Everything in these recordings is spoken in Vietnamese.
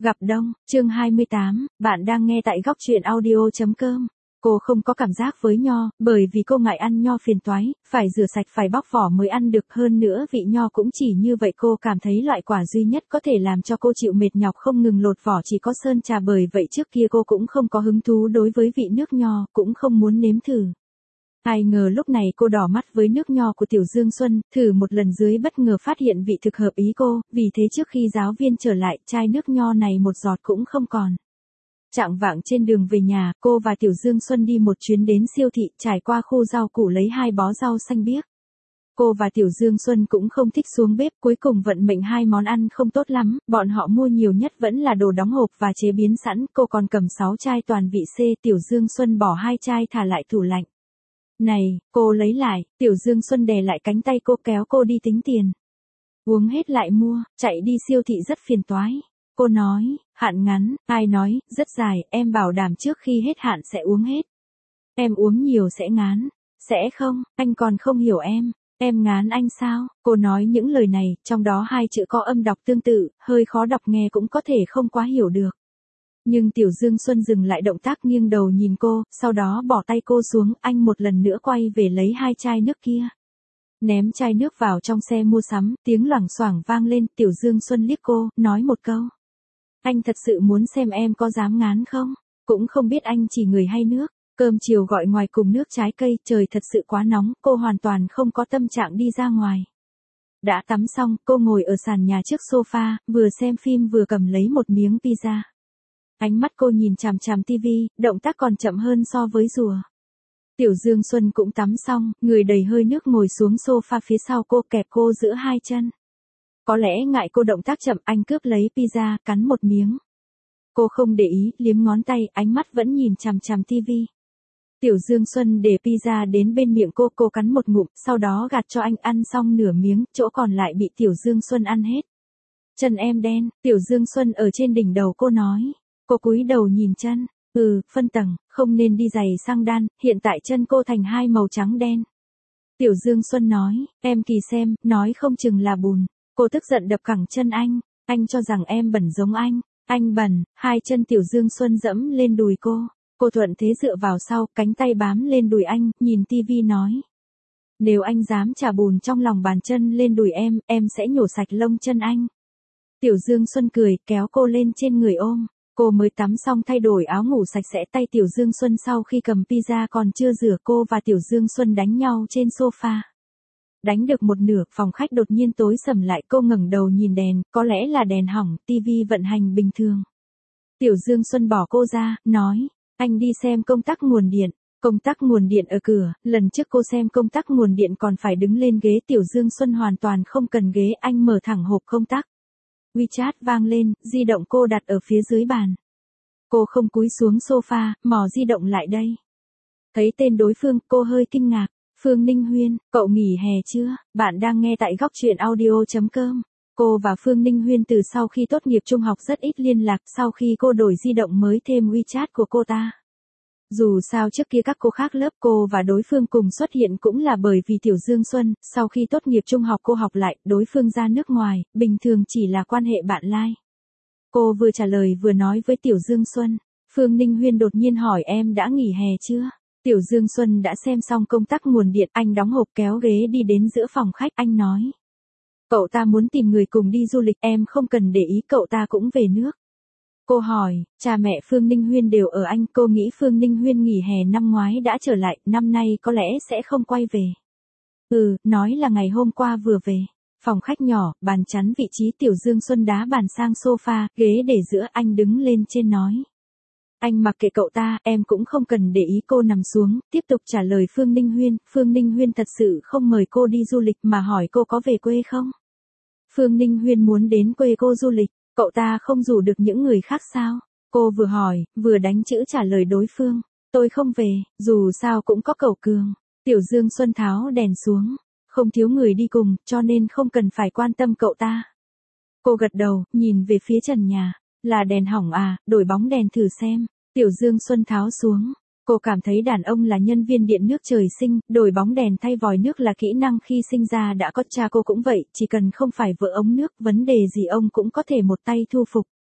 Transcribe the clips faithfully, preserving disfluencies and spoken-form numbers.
Gặp Đông, chương hai mươi tám, bạn đang nghe tại góc truyện audio chấm com. Cô không có cảm giác với nho, bởi vì cô ngại ăn nho phiền toái, phải rửa sạch phải bóc vỏ mới ăn được, hơn nữa vị nho cũng chỉ như vậy. Cô cảm thấy loại quả duy nhất có thể làm cho cô chịu mệt nhọc không ngừng lột vỏ chỉ có sơn trà, bởi vậy trước kia cô cũng không có hứng thú đối với vị nước nho, cũng không muốn nếm thử. Ai ngờ lúc này cô đỏ mắt với nước nho của Tiểu Dương Xuân, thử một lần dưới bất ngờ phát hiện vị thực hợp ý cô, vì thế trước khi giáo viên trở lại, chai nước nho này một giọt cũng không còn. Chạng vạng trên đường về nhà, cô và Tiểu Dương Xuân đi một chuyến đến siêu thị, trải qua khu rau củ lấy hai bó rau xanh biếc. Cô và Tiểu Dương Xuân cũng không thích xuống bếp, cuối cùng vận mệnh hai món ăn không tốt lắm, bọn họ mua nhiều nhất vẫn là đồ đóng hộp và chế biến sẵn. Cô còn cầm sáu chai toàn vị C, Tiểu Dương Xuân bỏ hai chai thả lại tủ lạnh. Này, cô lấy lại, Tiểu Dương Xuân đè lại cánh tay cô kéo cô đi tính tiền. Uống hết lại mua, chạy đi siêu thị rất phiền toái. Cô nói, hạn ngắn, ai nói, rất dài, em bảo đảm trước khi hết hạn sẽ uống hết. Em uống nhiều sẽ ngán. Sẽ không, anh còn không hiểu em. Em ngán anh sao? Cô nói những lời này, trong đó hai chữ có âm đọc tương tự, hơi khó đọc nghe cũng có thể không quá hiểu được. Nhưng Tiểu Dương Xuân dừng lại động tác nghiêng đầu nhìn cô, sau đó bỏ tay cô xuống, anh một lần nữa quay về lấy hai chai nước kia. Ném chai nước vào trong xe mua sắm, tiếng loảng xoảng vang lên, Tiểu Dương Xuân liếc cô, nói một câu. Anh thật sự muốn xem em có dám ngán không? Cũng không biết anh chỉ người hay nước. Cơm chiều gọi ngoài cùng nước trái cây, trời thật sự quá nóng, cô hoàn toàn không có tâm trạng đi ra ngoài. Đã tắm xong, cô ngồi ở sàn nhà trước sofa, vừa xem phim vừa cầm lấy một miếng pizza. Ánh mắt cô nhìn chằm chằm tivi, động tác còn chậm hơn so với rùa. Tiểu Dương Xuân cũng tắm xong, người đầy hơi nước ngồi xuống sofa phía sau cô, kẹp cô giữa hai chân. Có lẽ ngại cô động tác chậm, anh cướp lấy pizza, cắn một miếng. Cô không để ý, liếm ngón tay, ánh mắt vẫn nhìn chằm chằm tivi. Tiểu Dương Xuân để pizza đến bên miệng cô, cô cắn một ngụm, sau đó gạt cho anh ăn xong nửa miếng, chỗ còn lại bị Tiểu Dương Xuân ăn hết. Chân em đen, Tiểu Dương Xuân ở trên đỉnh đầu cô nói. Cô cúi đầu nhìn chân, ừ, phân tầng, không nên đi giày sang đan, hiện tại chân cô thành hai màu trắng đen. Tiểu Dương Xuân nói, em kỳ xem, nói không chừng là bùn. Cô tức giận đập cẳng chân anh, anh cho rằng em bẩn giống anh, anh bẩn. Hai chân Tiểu Dương Xuân dẫm lên đùi cô, cô thuận thế dựa vào sau, cánh tay bám lên đùi anh, nhìn tivi nói. Nếu anh dám trả bùn trong lòng bàn chân lên đùi em, em sẽ nhổ sạch lông chân anh. Tiểu Dương Xuân cười, kéo cô lên trên người ôm. Cô mới tắm xong thay đổi áo ngủ sạch sẽ, tay Tiểu Dương Xuân sau khi cầm pizza còn chưa rửa, cô và Tiểu Dương Xuân đánh nhau trên sofa. Đánh được một nửa, phòng khách đột nhiên tối sầm lại, cô ngẩng đầu nhìn đèn, có lẽ là đèn hỏng, tivi vận hành bình thường. Tiểu Dương Xuân bỏ cô ra, nói, anh đi xem công tắc nguồn điện. Công tắc nguồn điện ở cửa, lần trước cô xem công tắc nguồn điện còn phải đứng lên ghế, Tiểu Dương Xuân hoàn toàn không cần ghế, anh mở thẳng hộp công tắc. WeChat vang lên, di động cô đặt ở phía dưới bàn. Cô không cúi xuống sofa, mò di động lại đây. Thấy tên đối phương, cô hơi kinh ngạc. Phương Ninh Huyên, cậu nghỉ hè chưa? Bạn đang nghe tại góc truyện audio chấm com. Cô và Phương Ninh Huyên từ sau khi tốt nghiệp trung học rất ít liên lạc, sau khi cô đổi di động mới thêm WeChat của cô ta. Dù sao trước kia các cô khác lớp cô và đối phương cùng xuất hiện cũng là bởi vì Tiểu Dương Xuân, sau khi tốt nghiệp trung học cô học lại, đối phương ra nước ngoài, bình thường chỉ là quan hệ bạn lai. Cô vừa trả lời vừa nói với Tiểu Dương Xuân. Phương Ninh Huyên đột nhiên hỏi em đã nghỉ hè chưa? Tiểu Dương Xuân đã xem xong công tắc nguồn điện, anh đóng hộp kéo ghế đi đến giữa phòng khách, anh nói. Cậu ta muốn tìm người cùng đi du lịch, em không cần để ý, cậu ta cũng về nước. Cô hỏi, cha mẹ Phương Ninh Huyên đều ở Anh, cô nghĩ Phương Ninh Huyên nghỉ hè năm ngoái đã trở lại, năm nay có lẽ sẽ không quay về. Ừ, nói là ngày hôm qua vừa về. Phòng khách nhỏ, bàn chắn vị trí, Tiểu Dương Xuân đá bàn sang sofa, ghế để giữa, anh đứng lên trên nói. Anh mặc kệ cậu ta, em cũng không cần để ý. Cô nằm xuống, tiếp tục trả lời Phương Ninh Huyên. Phương Ninh Huyên thật sự không mời cô đi du lịch mà hỏi cô có về quê không? Phương Ninh Huyên muốn đến quê cô du lịch, cậu ta không rủ được những người khác sao? Cô vừa hỏi, vừa đánh chữ trả lời đối phương. Tôi không về, dù sao cũng có cậu Cường. Tiểu Dương Xuân tháo đèn xuống, không thiếu người đi cùng, cho nên không cần phải quan tâm cậu ta. Cô gật đầu, nhìn về phía trần nhà. Là đèn hỏng à, đổi bóng đèn thử xem. Tiểu Dương Xuân tháo xuống. Cô cảm thấy đàn ông là nhân viên điện nước trời sinh, đổi bóng đèn thay vòi nước là kỹ năng khi sinh ra đã có, cha cô cũng vậy, chỉ cần không phải vỡ ống nước, vấn đề gì ông cũng có thể một tay thu phục.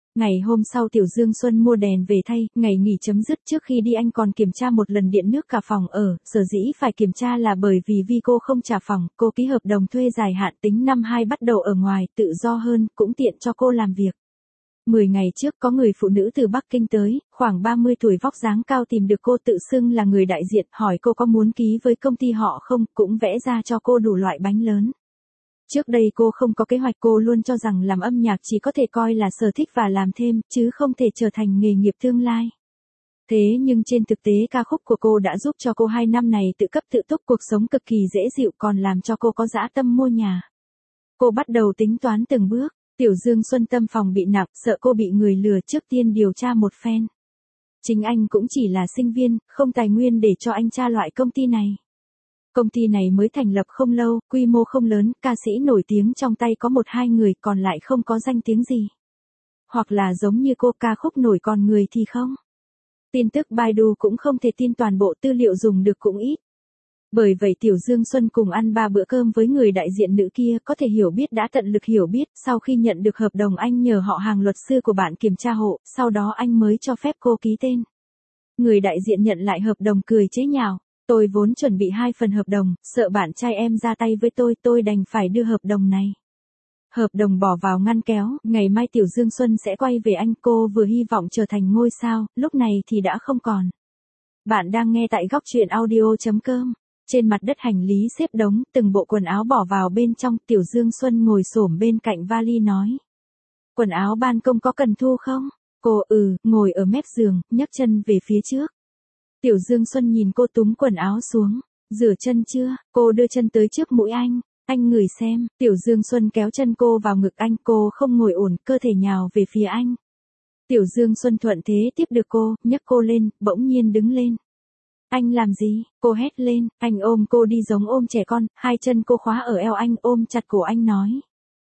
Ngày hôm sau Tiểu Dương Xuân mua đèn về thay, ngày nghỉ chấm dứt trước khi đi anh còn kiểm tra một lần điện nước cả phòng ở, sở dĩ phải kiểm tra là bởi vì vì cô không trả phòng, cô ký hợp đồng thuê dài hạn tính năm hai bắt đầu ở ngoài, tự do hơn, cũng tiện cho cô làm việc. Mười ngày trước có người phụ nữ từ Bắc Kinh tới, khoảng ba mươi tuổi vóc dáng cao tìm được cô tự xưng là người đại diện, hỏi cô có muốn ký với công ty họ không, cũng vẽ ra cho cô đủ loại bánh lớn. Trước đây cô không có kế hoạch, cô luôn cho rằng làm âm nhạc chỉ có thể coi là sở thích và làm thêm, chứ không thể trở thành nghề nghiệp tương lai. Thế nhưng trên thực tế ca khúc của cô đã giúp cho cô hai năm này tự cấp tự túc, cuộc sống cực kỳ dễ dịu, còn làm cho cô có dã tâm mua nhà. Cô bắt đầu tính toán từng bước. Tiểu Dương Xuân tâm phòng bị nặng, sợ cô bị người lừa, trước tiên điều tra một phen. Chính anh cũng chỉ là sinh viên, không tài nguyên để cho anh tra loại công ty này. Công ty này mới thành lập không lâu, quy mô không lớn, ca sĩ nổi tiếng trong tay có một hai người, còn lại không có danh tiếng gì. Hoặc là giống như cô, ca khúc nổi còn người thì không. Tin tức Baidu cũng không thể tin toàn bộ, tư liệu dùng được cũng ít. Bởi vậy Tiểu Dương Xuân cùng ăn ba bữa cơm với người đại diện nữ kia, có thể hiểu biết đã tận lực hiểu biết, sau khi nhận được hợp đồng anh nhờ họ hàng luật sư của bạn kiểm tra hộ, sau đó anh mới cho phép cô ký tên. Người đại diện nhận lại hợp đồng cười chế nhạo, tôi vốn chuẩn bị hai phần hợp đồng, sợ bạn trai em ra tay với tôi, tôi đành phải đưa hợp đồng này. Hợp đồng bỏ vào ngăn kéo, ngày mai Tiểu Dương Xuân sẽ quay về anh, cô vừa hy vọng trở thành ngôi sao, lúc này thì đã không còn. Bạn đang nghe tại góc truyện audio chấm com. Trên mặt đất hành lý xếp đống, từng bộ quần áo bỏ vào bên trong, Tiểu Dương Xuân ngồi xổm bên cạnh vali nói. Quần áo ban công có cần thu không? Cô ừ, ngồi ở mép giường, nhấc chân về phía trước. Tiểu Dương Xuân nhìn cô túm quần áo xuống. Rửa chân chưa? Cô đưa chân tới trước mũi anh. Anh ngửi xem. Tiểu Dương Xuân kéo chân cô vào ngực anh, cô không ngồi ổn, cơ thể nhào về phía anh. Tiểu Dương Xuân thuận thế tiếp được cô, nhấc cô lên, bỗng nhiên đứng lên. Anh làm gì? Cô hét lên, anh ôm cô đi giống ôm trẻ con, hai chân cô khóa ở eo anh, ôm chặt cổ anh nói.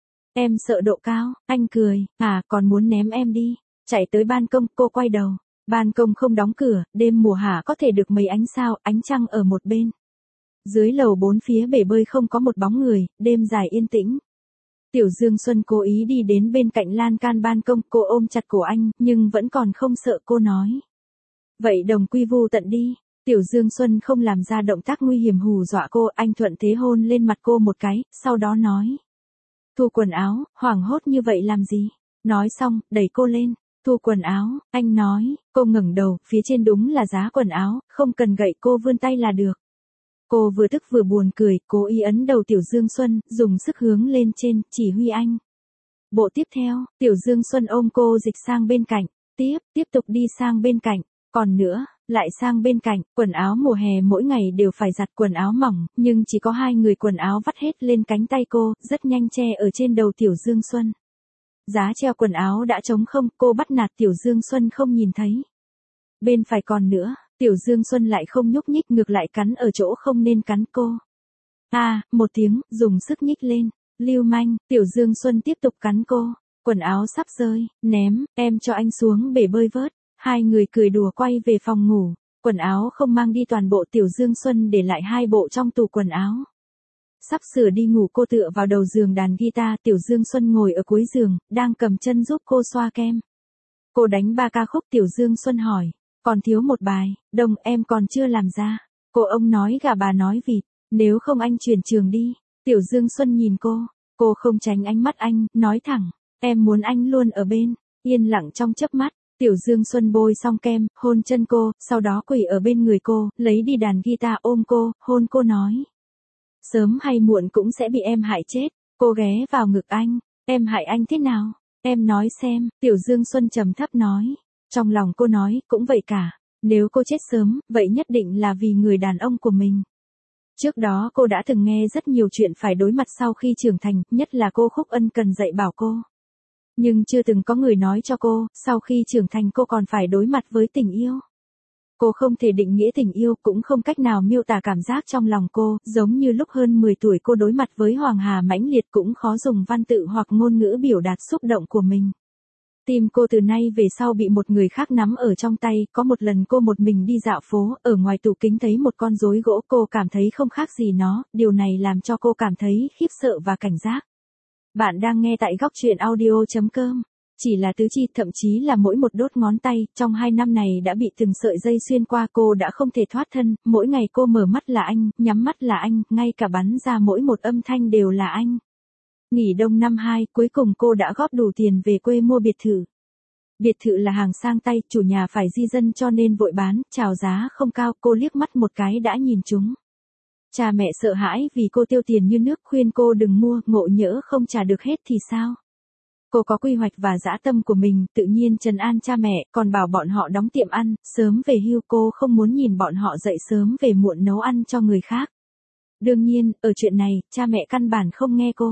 Em sợ độ cao, anh cười, à còn muốn ném em đi. Chạy tới ban công, cô quay đầu. Ban công không đóng cửa, đêm mùa hạ có thể được mấy ánh sao, ánh trăng ở một bên. Dưới lầu bốn phía bể bơi không có một bóng người, đêm dài yên tĩnh. Tiểu Dương Xuân cố ý đi đến bên cạnh lan can ban công, cô ôm chặt cổ anh, nhưng vẫn còn không sợ, cô nói. Vậy đồng quy vu tận đi. Tiểu Dương Xuân không làm ra động tác nguy hiểm hù dọa cô, anh thuận thế hôn lên mặt cô một cái, sau đó nói. Thu quần áo, hoảng hốt như vậy làm gì? Nói xong, đẩy cô lên. Thu quần áo, anh nói, cô ngẩng đầu, phía trên đúng là giá quần áo, không cần gậy, cô vươn tay là được. Cô vừa tức vừa buồn cười, cố ý ấn đầu Tiểu Dương Xuân, dùng sức hướng lên trên, chỉ huy anh. Bộ tiếp theo, Tiểu Dương Xuân ôm cô dịch sang bên cạnh, tiếp, tiếp tục đi sang bên cạnh, còn nữa, lại sang bên cạnh, quần áo mùa hè mỗi ngày đều phải giặt, quần áo mỏng, nhưng chỉ có hai người, quần áo vắt hết lên cánh tay cô, rất nhanh che ở trên đầu Tiểu Dương Xuân. Giá treo quần áo đã trống không, cô bắt nạt Tiểu Dương Xuân không nhìn thấy. Bên phải còn nữa, Tiểu Dương Xuân lại không nhúc nhích, ngược lại cắn ở chỗ không nên cắn cô. À, một tiếng, dùng sức nhích lên, lưu manh, Tiểu Dương Xuân tiếp tục cắn cô, quần áo sắp rơi, ném, em cho anh xuống bể bơi vớt. Hai người cười đùa quay về phòng ngủ, quần áo không mang đi toàn bộ, Tiểu Dương Xuân để lại hai bộ trong tủ quần áo. Sắp sửa đi ngủ, cô tựa vào đầu giường đàn guitar, Tiểu Dương Xuân ngồi ở cuối giường, đang cầm chân giúp cô xoa kem. Cô đánh ba ca khúc, Tiểu Dương Xuân hỏi, còn thiếu một bài, đồng em còn chưa làm ra. Cô ông nói gà bà nói vịt, nếu không anh chuyển trường đi. Tiểu Dương Xuân nhìn cô, cô không tránh ánh mắt anh, nói thẳng, em muốn anh luôn ở bên. Yên lặng trong chớp mắt. Tiểu Dương Xuân bôi xong kem, hôn chân cô, sau đó quỳ ở bên người cô, lấy đi đàn guitar ôm cô, hôn cô nói. Sớm hay muộn cũng sẽ bị em hại chết. Cô ghé vào ngực anh, em hại anh thế nào? Em nói xem, Tiểu Dương Xuân trầm thấp nói. Trong lòng cô nói, cũng vậy cả. Nếu cô chết sớm, vậy nhất định là vì người đàn ông của mình. Trước đó cô đã từng nghe rất nhiều chuyện phải đối mặt sau khi trưởng thành, nhất là cô Khúc Ân cần dạy bảo cô. Nhưng chưa từng có người nói cho cô, sau khi trưởng thành cô còn phải đối mặt với tình yêu. Cô không thể định nghĩa tình yêu, cũng không cách nào miêu tả cảm giác trong lòng cô, giống như lúc hơn mười tuổi cô đối mặt với Hoàng Hà mãnh liệt, cũng khó dùng văn tự hoặc ngôn ngữ biểu đạt xúc động của mình. Tim cô từ nay về sau bị một người khác nắm ở trong tay, có một lần cô một mình đi dạo phố, ở ngoài tủ kính thấy một con rối gỗ, cô cảm thấy không khác gì nó, điều này làm cho cô cảm thấy khiếp sợ và cảnh giác. Bạn đang nghe tại góc truyện audio chấm com. chỉ là tứ chi, thậm chí là mỗi một đốt ngón tay, trong hai năm này đã bị từng sợi dây xuyên qua, cô đã không thể thoát thân, mỗi ngày cô mở mắt là anh, nhắm mắt là anh, ngay cả bắn ra mỗi một âm thanh đều là anh. Nghỉ đông năm hai, cuối cùng cô đã góp đủ tiền về quê mua biệt thự. Biệt thự là hàng sang tay, chủ nhà phải di dân cho nên vội bán, chào giá không cao, cô liếc mắt một cái đã nhìn chúng. Cha mẹ sợ hãi vì cô tiêu tiền như nước, khuyên cô đừng mua, ngộ nhỡ không trả được hết thì sao? Cô có quy hoạch và dã tâm của mình, tự nhiên trấn an cha mẹ, còn bảo bọn họ đóng tiệm ăn, sớm về hưu, cô không muốn nhìn bọn họ dậy sớm về muộn nấu ăn cho người khác. Đương nhiên, ở chuyện này, cha mẹ căn bản không nghe cô.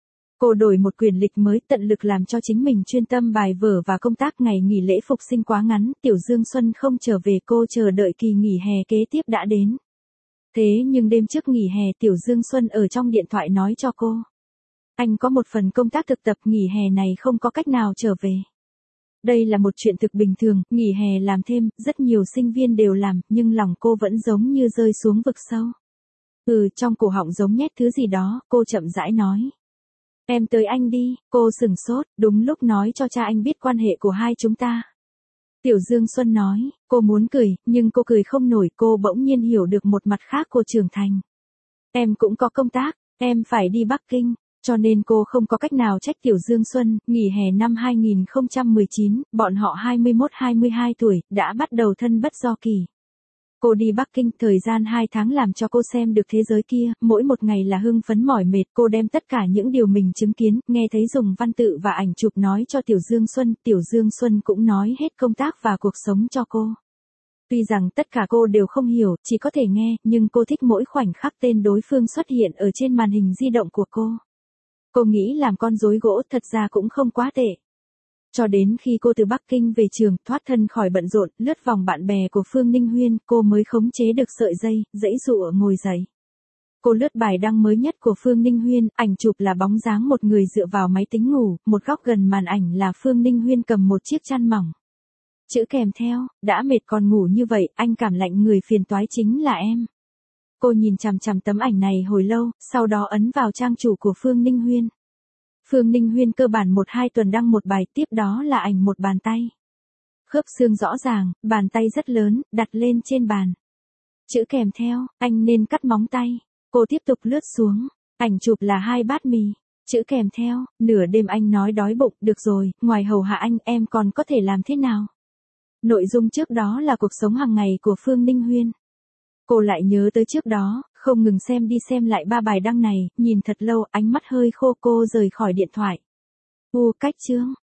Cô đổi một quyển lịch mới, tận lực làm cho chính mình chuyên tâm bài vở và công tác. Ngày nghỉ lễ phục sinh quá ngắn, Tiểu Dương Xuân không trở về, cô chờ đợi kỳ nghỉ hè kế tiếp đã đến. Thế nhưng đêm trước nghỉ hè, Tiểu Dương Xuân ở trong điện thoại nói cho cô. Anh có một phần công tác thực tập, nghỉ hè này không có cách nào trở về. Đây là một chuyện thực bình thường, nghỉ hè làm thêm, rất nhiều sinh viên đều làm, nhưng lòng cô vẫn giống như rơi xuống vực sâu. Ừ, trong cổ họng giống nhét thứ gì đó, cô chậm rãi nói. Em tới anh đi, cô sửng sốt, đúng lúc nói cho cha anh biết quan hệ của hai chúng ta. Tiểu Dương Xuân nói, cô muốn cười, nhưng cô cười không nổi, cô bỗng nhiên hiểu được một mặt khác của trưởng thành. Em cũng có công tác, em phải đi Bắc Kinh, cho nên cô không có cách nào trách Tiểu Dương Xuân. Nghỉ hè năm hai không một chín, bọn họ hai mươi mốt hai mươi hai tuổi, đã bắt đầu thân bất do kỳ. Cô đi Bắc Kinh, thời gian hai tháng làm cho cô xem được thế giới kia, mỗi một ngày là hưng phấn mỏi mệt, cô đem tất cả những điều mình chứng kiến, nghe thấy dùng văn tự và ảnh chụp nói cho Tiểu Dương Xuân, Tiểu Dương Xuân cũng nói hết công tác và cuộc sống cho cô. Tuy rằng tất cả cô đều không hiểu, chỉ có thể nghe, nhưng cô thích mỗi khoảnh khắc tên đối phương xuất hiện ở trên màn hình di động của cô. Cô nghĩ làm con rối gỗ thật ra cũng không quá tệ. Cho đến khi cô từ Bắc Kinh về trường, thoát thân khỏi bận rộn, lướt vòng bạn bè của Phương Ninh Huyên, cô mới khống chế được sợi dây, giãy giụa ngồi dậy. Cô lướt bài đăng mới nhất của Phương Ninh Huyên, ảnh chụp là bóng dáng một người dựa vào máy tính ngủ, một góc gần màn ảnh là Phương Ninh Huyên cầm một chiếc chăn mỏng. Chữ kèm theo, đã mệt còn ngủ như vậy, anh cảm lạnh người phiền toái chính là em. Cô nhìn chằm chằm tấm ảnh này hồi lâu, sau đó ấn vào trang chủ của Phương Ninh Huyên. Phương Ninh Huyên cơ bản một hai tuần đăng một bài, tiếp đó là ảnh một bàn tay. Khớp xương rõ ràng, bàn tay rất lớn, đặt lên trên bàn. Chữ kèm theo, anh nên cắt móng tay. Cô tiếp tục lướt xuống, ảnh chụp là hai bát mì. Chữ kèm theo, nửa đêm anh nói đói bụng, được rồi, ngoài hầu hạ anh, em còn có thể làm thế nào? Nội dung trước đó là cuộc sống hàng ngày của Phương Ninh Huyên. Cô lại nhớ tới trước đó, không ngừng xem đi xem lại ba bài đăng này, nhìn thật lâu, ánh mắt hơi khô, cô rời khỏi điện thoại. U cách chương.